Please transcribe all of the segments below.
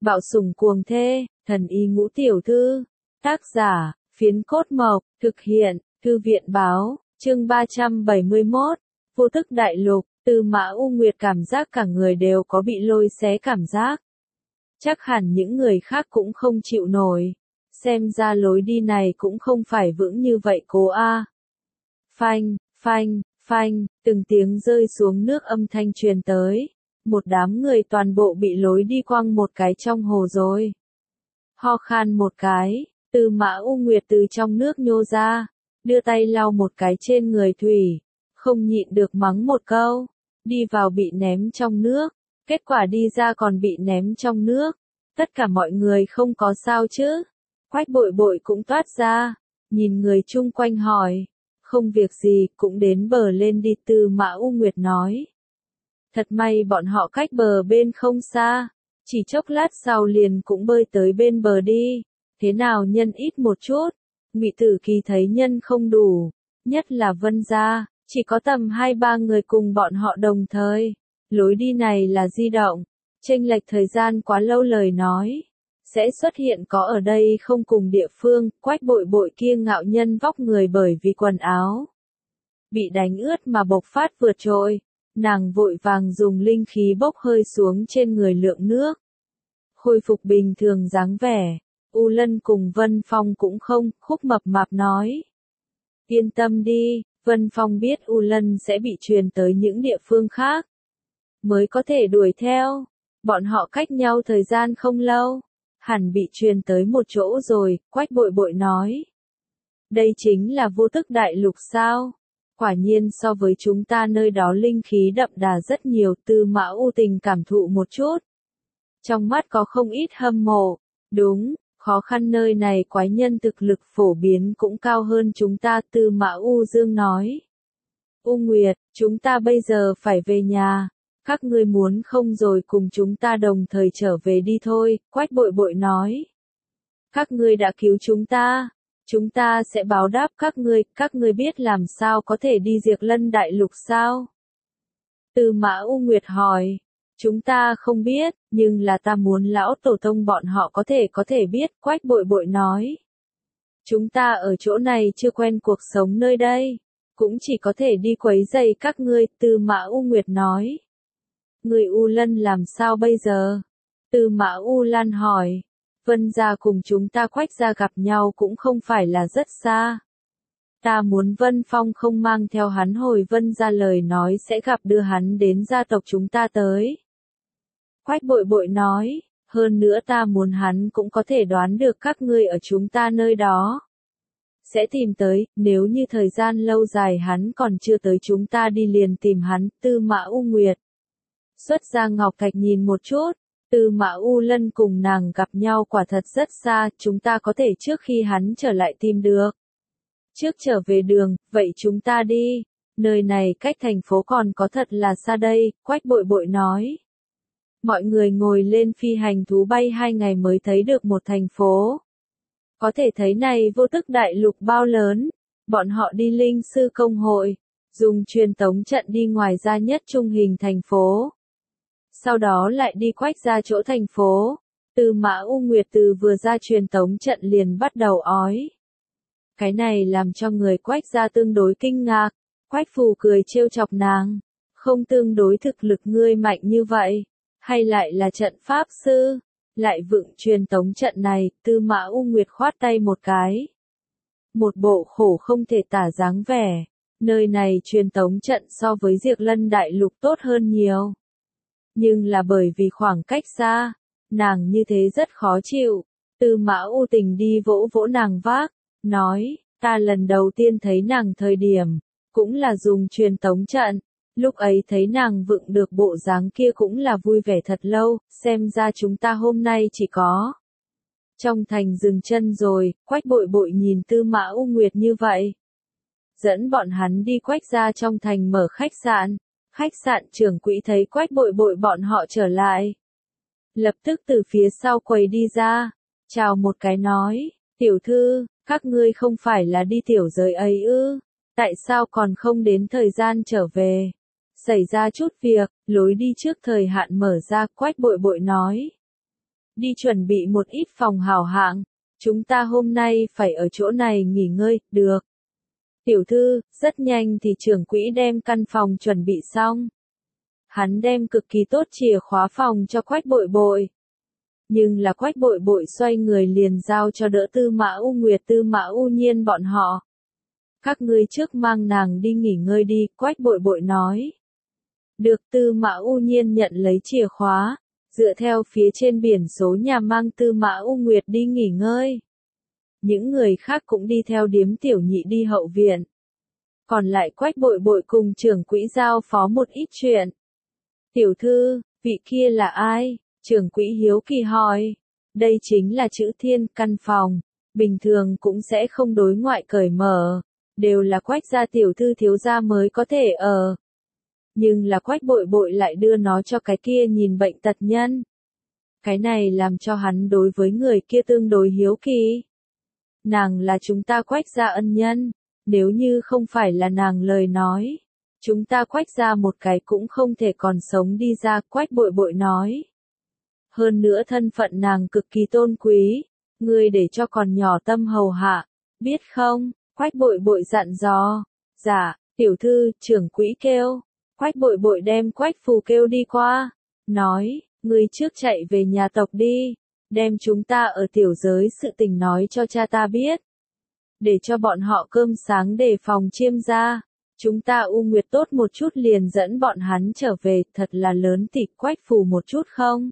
Bạo sủng cuồng thê, thần y ngũ tiểu thư. Tác giả, Phiến Cốt Mộc, thực hiện, Thư viện báo, chương 371, Vô Thức Đại Lục. Tư Mã U Nguyệt cảm giác cả người đều có bị lôi xé cảm giác. Chắc hẳn những người khác cũng không chịu nổi. Xem ra lối đi này cũng không phải vững như vậy cô a. Phanh, phanh, phanh, từng tiếng rơi xuống nước âm thanh truyền tới. Một đám người toàn bộ bị lối đi quăng một cái trong hồ rồi. Ho khan một cái, Tư Mã U Nguyệt từ trong nước nhô ra, đưa tay lau một cái trên người thủy, không nhịn được mắng một câu, đi vào bị ném trong nước, kết quả đi ra còn bị ném trong nước. Tất cả mọi người không có sao chứ? Quách Bội Bội cũng toát ra, nhìn người chung quanh hỏi, không việc gì, cũng đến bờ lên đi. Tư Mã U Nguyệt nói. Thật may bọn họ cách bờ bên không xa, chỉ chốc lát sau liền cũng bơi tới bên bờ đi. Thế nào nhân ít một chút? Ngụy Tử Kỳ thấy nhân không đủ, nhất là Vân gia, chỉ có tầm 2-3 người cùng bọn họ đồng thời. Lối đi này là di động, chênh lệch thời gian quá lâu lời nói sẽ xuất hiện có ở đây không cùng địa phương. Quách Bội Bội kia ngạo nhân vóc người bởi vì quần áo bị đánh ướt mà bộc phát vượt trội, nàng vội vàng dùng linh khí bốc hơi xuống trên người lượng nước, khôi phục bình thường dáng vẻ. U Lân cùng Vân Phong cũng không. Khúc Mập Mạp nói, yên tâm đi, Vân Phong biết U Lân sẽ bị truyền tới những địa phương khác, mới có thể đuổi theo. Bọn họ cách nhau thời gian không lâu, hẳn bị truyền tới một chỗ rồi. Quách Bội Bội nói, đây chính là Vô Thức Đại Lục sao? Quả nhiên so với chúng ta nơi đó linh khí đậm đà rất nhiều. Tư Mã U Tình cảm thụ một chút, trong mắt có không ít hâm mộ. Đúng, khó khăn nơi này quái nhân thực lực phổ biến cũng cao hơn chúng ta. Tư Mã U Dương nói, U Nguyệt, chúng ta bây giờ phải về nhà, các ngươi muốn không rồi cùng chúng ta đồng thời trở về đi thôi. Quách Bội Bội nói, các ngươi đã cứu chúng ta sẽ báo đáp các ngươi biết làm sao có thể đi Diệt Lân Đại Lục sao? Tư Mã U Nguyệt hỏi, chúng ta không biết, nhưng là ta muốn lão tổ tông bọn họ có thể biết. Quách Bội Bội nói, chúng ta ở chỗ này chưa quen cuộc sống nơi đây, cũng chỉ có thể đi quấy rầy các ngươi. Tư Mã U Nguyệt nói, người U Lân làm sao bây giờ? Tư Mã U Lan hỏi, Vân gia cùng chúng ta Quách gia gặp nhau cũng không phải là rất xa. Ta muốn Vân Phong không mang theo hắn hồi Vân gia lời nói sẽ gặp đưa hắn đến gia tộc chúng ta tới. Quách Bội Bội nói, hơn nữa ta muốn hắn cũng có thể đoán được các ngươi ở chúng ta nơi đó sẽ tìm tới, nếu như thời gian lâu dài hắn còn chưa tới chúng ta đi liền tìm hắn. Tư Mã U Nguyệt xuất ra ngọc thạch nhìn một chút, Tư Mã U Lân cùng nàng gặp nhau quả thật rất xa, chúng ta có thể trước khi hắn trở lại tìm được. Trước trở về đường, vậy chúng ta đi, nơi này cách thành phố còn có thật là xa đây. Quách Bội Bội nói, mọi người ngồi lên phi hành thú bay 2 ngày mới thấy được một thành phố. Có thể thấy này Vô Thức Đại Lục bao lớn. Bọn họ đi linh sư công hội, dùng truyền tống trận đi ngoài ra nhất trung hình thành phố, sau đó lại đi Quách ra chỗ thành phố. Tư Mã U Nguyệt từ vừa ra truyền tống trận liền bắt đầu ói. Cái này làm cho người Quách ra tương đối kinh ngạc. Quách Phù cười trêu chọc nàng, không tương đối thực lực ngươi mạnh như vậy, hay lại là trận pháp sư, lại vựng truyền tống trận này. Tư Mã U Nguyệt khoát tay một cái, một bộ khổ không thể tả dáng vẻ. Nơi này truyền tống trận so với Diệt Lân Đại Lục tốt hơn nhiều, nhưng là bởi vì khoảng cách xa, nàng như thế rất khó chịu. Tư Mã U Tình đi vỗ vỗ nàng vác, nói, ta lần đầu tiên thấy nàng thời điểm, cũng là dùng truyền tống trận, lúc ấy thấy nàng vựng được bộ dáng kia cũng là vui vẻ thật lâu. Xem ra chúng ta hôm nay chỉ có trong thành dừng chân rồi. Quách Bội Bội nhìn Tư Mã U Nguyệt như vậy, dẫn bọn hắn đi Quách ra trong thành mở khách sạn. Khách sạn trưởng quỹ thấy Quách Bội Bội bọn họ trở lại, lập tức từ phía sau quầy đi ra, chào một cái nói, tiểu thư, các ngươi không phải là đi tiểu giới ấy ư? Tại sao còn không đến thời gian trở về? Xảy ra chút việc, lối đi trước thời hạn mở ra. Quách Bội Bội nói, đi chuẩn bị một ít phòng hảo hạng, chúng ta hôm nay phải ở chỗ này nghỉ ngơi, được. Tiểu thư, rất nhanh thì trưởng quỹ đem căn phòng chuẩn bị xong. Hắn đem cực kỳ tốt chìa khóa phòng cho Quách Bội Bội. Nhưng là Quách Bội Bội xoay người liền giao cho đỡ Tư Mã U Nguyệt Tư Mã U Nhiên bọn họ. Các ngươi trước mang nàng đi nghỉ ngơi đi, Quách Bội Bội nói. Được. Tư Mã U Nhiên nhận lấy chìa khóa, dựa theo phía trên biển số nhà mang Tư Mã U Nguyệt đi nghỉ ngơi. Những người khác cũng đi theo Điếm Tiểu Nhị đi hậu viện. Còn lại Quách Bội Bội cùng trưởng quỹ giao phó một ít chuyện. Tiểu thư, vị kia là ai? Trưởng quỹ hiếu kỳ hỏi. Đây chính là chữ Thiên, căn phòng. Bình thường cũng sẽ không đối ngoại cởi mở. Đều là Quách gia tiểu thư thiếu gia mới có thể ở. Nhưng là Quách Bội Bội lại đưa nó cho cái kia nhìn bệnh tật nhân. Cái này làm cho hắn đối với người kia tương đối hiếu kỳ. Nàng là chúng ta Quách gia ân nhân. Nếu như không phải là nàng lời nói, chúng ta Quách gia một cái cũng không thể còn sống đi ra, Quách Bội Bội nói. Hơn nữa thân phận nàng cực kỳ tôn quý, ngươi để cho còn nhỏ tâm hầu hạ, biết không? Quách Bội Bội dặn dò. Dạ, tiểu thư, trưởng quỹ kêu. Quách Bội Bội đem Quách Phù kêu đi qua, nói, ngươi trước chạy về nhà tộc đi, đem chúng ta ở tiểu giới sự tình nói cho cha ta biết. Để cho bọn họ cơm sáng đề phòng Chiêm gia. Chúng ta U Nguyệt tốt một chút liền dẫn bọn hắn trở về, thật là lớn tịch Quách Phù một chút không?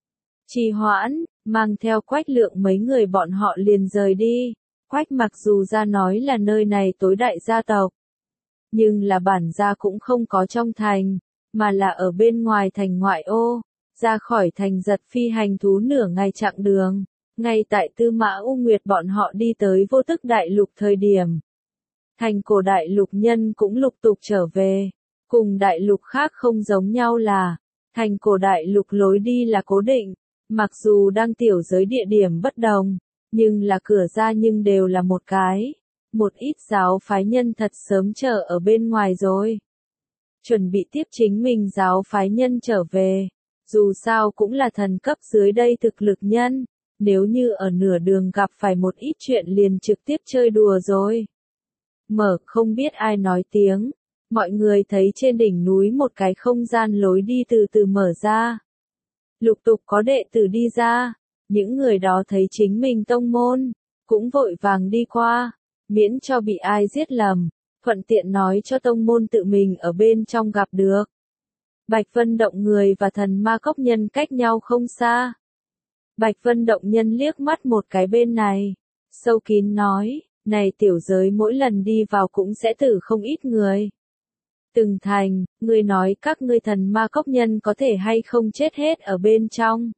Trì hoãn, mang theo Quách Lượng mấy người bọn họ liền rời đi. Quách mặc dù ra nói là nơi này tối đại gia tộc, nhưng là bản gia cũng không có trong thành, mà là ở bên ngoài thành ngoại ô, ra khỏi thành giật phi hành thú nửa ngày chặng đường. Ngay tại Tư Mã U Nguyệt bọn họ đi tới Vô Tức Đại Lục thời điểm, thành cổ đại lục nhân cũng lục tục trở về. Cùng đại lục khác không giống nhau là, thành cổ đại lục lối đi là cố định, mặc dù đang tiểu giới địa điểm bất đồng, nhưng là cửa ra nhưng đều là một cái. Một ít giáo phái nhân thật sớm chờ ở bên ngoài rồi. Chuẩn bị tiếp chính mình giáo phái nhân trở về. Dù sao cũng là thần cấp dưới đây thực lực nhân. Nếu như ở nửa đường gặp phải một ít chuyện liền trực tiếp chơi đùa rồi. Mở không biết ai nói tiếng. Mọi người thấy trên đỉnh núi một cái không gian lối đi từ từ mở ra. Lục tục có đệ tử đi ra. Những người đó thấy chính mình tông môn, cũng vội vàng đi qua. Miễn cho bị ai giết lầm, thuận tiện nói cho tông môn tự mình ở bên trong gặp được. Bạch Vân Động người và thần ma cốc nhân cách nhau không xa. Bạch Vân Động nhân liếc mắt một cái bên này, sâu kín nói, này tiểu giới mỗi lần đi vào cũng sẽ tử không ít người. Từng thành, người nói các ngươi thần ma cốc nhân có thể hay không chết hết ở bên trong.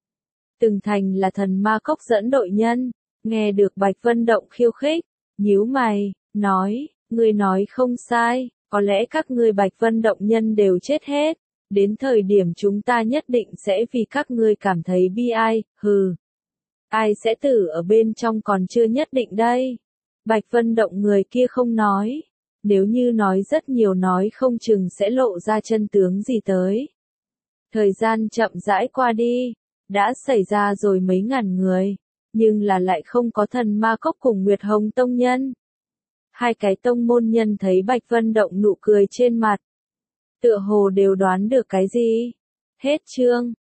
Từng thành là thần ma cốc dẫn đội nhân, nghe được Bạch Vân Động khiêu khích. Nhíu mày, nói, ngươi nói không sai, có lẽ các ngươi Bạch Vân Động nhân đều chết hết, đến thời điểm chúng ta nhất định sẽ vì các ngươi cảm thấy bi ai, hừ. Ai sẽ tử ở bên trong còn chưa nhất định đây. Bạch Vân Động người kia không nói, nếu như nói rất nhiều nói không chừng sẽ lộ ra chân tướng gì tới. Thời gian chậm rãi qua đi, đã xảy ra rồi mấy ngàn người. Nhưng là lại không có thần ma cốc cùng Nguyệt Hồng tông nhân. Hai cái tông môn nhân thấy Bạch Vân Động nụ cười trên mặt. Tựa hồ đều đoán được cái gì. Hết chương.